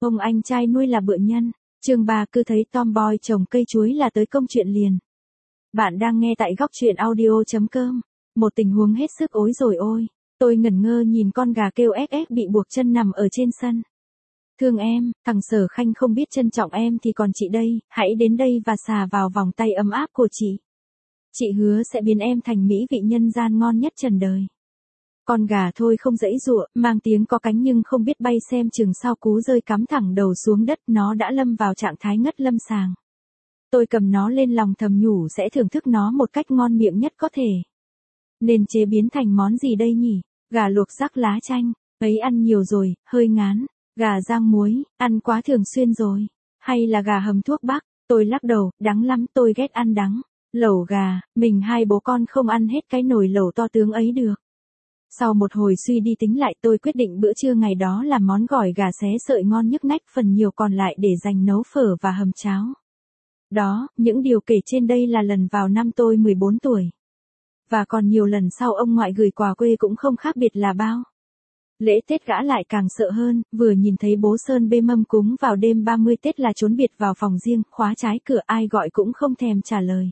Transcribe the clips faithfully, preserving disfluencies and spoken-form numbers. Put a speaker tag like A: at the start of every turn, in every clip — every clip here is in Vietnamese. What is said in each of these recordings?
A: Ông anh trai nuôi là bựa nhân. Chương ba cứ thấy tomboy trồng cây chuối là tới công chuyện liền. Bạn đang nghe tại góc truyện audio chấm com. Một tình huống hết sức ối rồi ôi. Tôi ngẩn ngơ nhìn con gà kêu ép ép bị buộc chân nằm ở trên sân. Thương em, thằng Sở Khanh không biết trân trọng em thì còn chị đây, hãy đến đây và xà vào vòng tay ấm áp của chị. Chị hứa sẽ biến em thành mỹ vị nhân gian ngon nhất trần đời. Con gà thôi không dãy dụa, mang tiếng có cánh nhưng không biết bay xem chừng sau cú rơi cắm thẳng đầu xuống đất nó đã lâm vào trạng thái ngất lâm sàng. Tôi cầm nó lên lòng thầm nhủ sẽ thưởng thức nó một cách ngon miệng nhất có thể. Nên chế biến thành món gì đây nhỉ? Gà luộc rắc lá chanh, ấy ăn nhiều rồi, hơi ngán. Gà rang muối, ăn quá thường xuyên rồi. Hay là gà hầm thuốc bắc? Tôi lắc đầu, đắng lắm, tôi ghét ăn đắng. Lẩu gà, mình hai bố con không ăn hết cái nồi lẩu to tướng ấy được. Sau một hồi suy đi tính lại tôi quyết định bữa trưa ngày đó làm món gỏi gà xé sợi ngon nhức nách, phần nhiều còn lại để dành nấu phở và hầm cháo. Đó, những điều kể trên đây là lần vào năm tôi mười bốn tuổi. Và còn nhiều lần sau ông ngoại gửi quà quê cũng không khác biệt là bao. Lễ Tết gã lại càng sợ hơn, vừa nhìn thấy bố Sơn bê mâm cúng vào đêm ba mươi Tết là trốn biệt vào phòng riêng, khóa trái cửa, ai gọi cũng không thèm trả lời.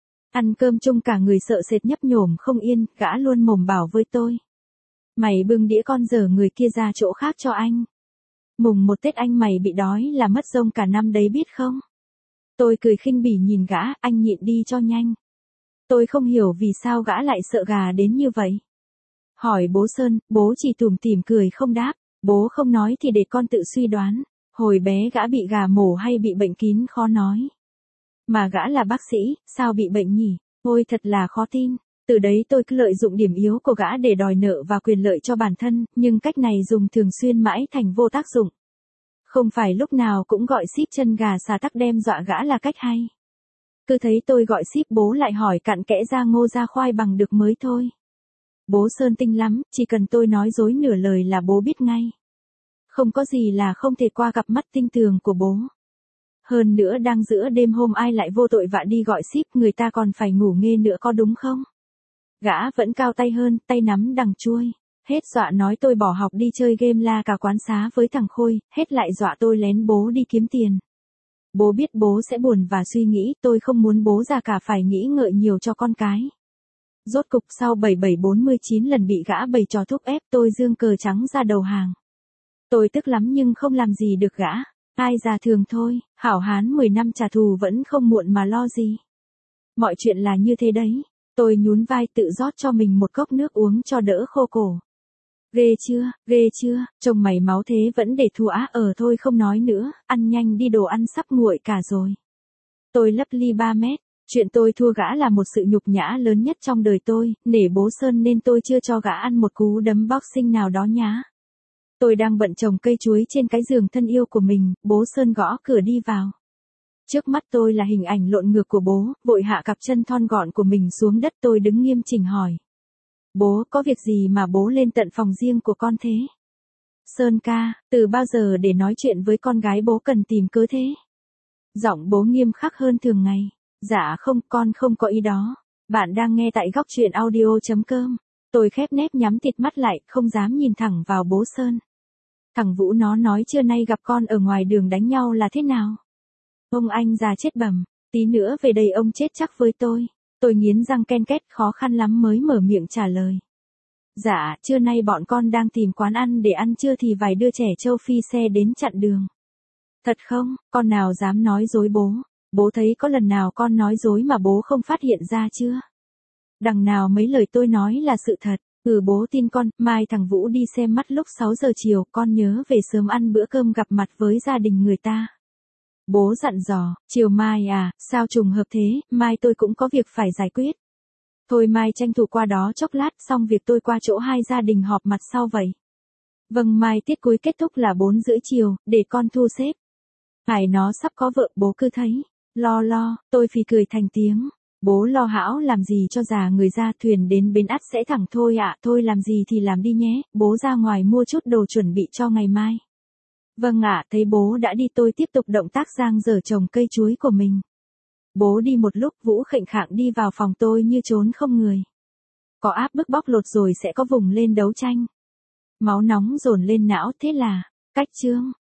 A: Ăn cơm chung cả người sợ sệt nhấp nhổm không yên, gã luôn mồm bảo với tôi. Mày bưng đĩa con dở người kia ra chỗ khác cho anh. Mùng một Tết anh mày bị đói là mất rông cả năm đấy biết không? Tôi cười khinh bỉ nhìn gã, anh nhịn đi cho nhanh. Tôi không hiểu vì sao gã lại sợ gà đến như vậy. Hỏi bố Sơn, bố chỉ tủm tỉm cười không đáp, bố không nói thì để con tự suy đoán. Hồi bé gã bị gà mổ hay bị bệnh kín khó nói. Mà gã là bác sĩ, sao bị bệnh nhỉ? Ôi thật là khó tin. Từ đấy tôi cứ lợi dụng điểm yếu của gã để đòi nợ và quyền lợi cho bản thân, nhưng cách này dùng thường xuyên mãi thành vô tác dụng. Không phải lúc nào cũng gọi ship chân gà xà tắc đem dọa gã là cách hay. Cứ thấy tôi gọi ship bố lại hỏi cặn kẽ ra ngô ra khoai bằng được mới thôi. Bố Sơn tinh lắm, chỉ cần tôi nói dối nửa lời là bố biết ngay. Không có gì là không thể qua cặp mắt tinh tường của bố. Hơn nữa đang giữa đêm hôm ai lại vô tội vạ đi gọi ship, người ta còn phải ngủ nghê nữa có đúng không? Gã vẫn cao tay hơn, tay nắm đằng chuôi. Hết dọa nói tôi bỏ học đi chơi game la cả quán xá với thằng Khôi, hết lại dọa tôi lén bố đi kiếm tiền. Bố biết bố sẽ buồn và suy nghĩ, tôi không muốn bố già cả phải nghĩ ngợi nhiều cho con cái. Rốt cục sau bảy bảy bốn mươi chín lần bị gã bày trò thúc ép tôi giương cờ trắng ra đầu hàng. Tôi tức lắm nhưng không làm gì được gã. Ai già thường thôi, hảo hán mười năm trả thù vẫn không muộn mà lo gì. Mọi chuyện là như thế đấy. Tôi nhún vai tự rót cho mình một cốc nước uống cho đỡ khô cổ. Ghê chưa, ghê chưa, trông mày máu thế vẫn để thua á, ở thôi không nói nữa, ăn nhanh đi đồ ăn sắp nguội cả rồi. Tôi lấp ly ba mét. Chuyện tôi thua gã là một sự nhục nhã lớn nhất trong đời tôi, nể bố Sơn nên tôi chưa cho gã ăn một cú đấm boxing nào đó nhá. Tôi đang bận trồng cây chuối trên cái giường thân yêu của mình, bố Sơn gõ cửa đi vào. Trước mắt tôi là hình ảnh lộn ngược của bố, vội hạ cặp chân thon gọn của mình xuống đất, tôi đứng nghiêm chỉnh hỏi. Bố, có việc gì mà bố lên tận phòng riêng của con thế? Sơn ca, từ bao giờ để nói chuyện với con gái bố cần tìm cớ thế? Giọng bố nghiêm khắc hơn thường ngày. Dạ không, con không có ý đó. Bạn đang nghe tại góc truyện audio chấm com. Tôi khép nép nhắm thịt mắt lại, không dám nhìn thẳng vào bố Sơn. Thằng Vũ nó nói trưa nay gặp con ở ngoài đường đánh nhau là thế nào? Ông anh già chết bẩm, tí nữa về đây ông chết chắc với tôi. Tôi nghiến răng ken két khó khăn lắm mới mở miệng trả lời. Dạ, trưa nay bọn con đang tìm quán ăn để ăn trưa thì vài đứa trẻ châu Phi xe đến chặn đường. Thật không, con nào dám nói dối bố? Bố thấy có lần nào con nói dối mà bố không phát hiện ra chưa? Đằng nào mấy lời tôi nói là sự thật. Ừ bố tin con, mai thằng Vũ đi xem mắt lúc sáu giờ chiều, con nhớ về sớm ăn bữa cơm gặp mặt với gia đình người ta. Bố dặn dò, chiều mai à, sao trùng hợp thế, mai tôi cũng có việc phải giải quyết. Thôi mai tranh thủ qua đó chốc lát, xong việc tôi qua chỗ hai gia đình họp mặt sau vậy. Vâng mai tiết cuối kết thúc là bốn rưỡi chiều, để con thu xếp. Hải nó sắp có vợ, bố cứ thấy. Lo lo, tôi phì cười thành tiếng. Bố lo hão làm gì cho già người ra, thuyền đến bến ắt sẽ thẳng thôi ạ, à, thôi làm gì thì làm đi nhé, bố ra ngoài mua chút đồ chuẩn bị cho ngày mai. Vâng ạ, à, thấy bố đã đi tôi tiếp tục động tác giang dở trồng cây chuối của mình. Bố đi một lúc Vũ khệnh khạng đi vào phòng tôi như trốn không người. Có áp bức bóc lột rồi sẽ có vùng lên đấu tranh. Máu nóng dồn lên não thế là, cách chương.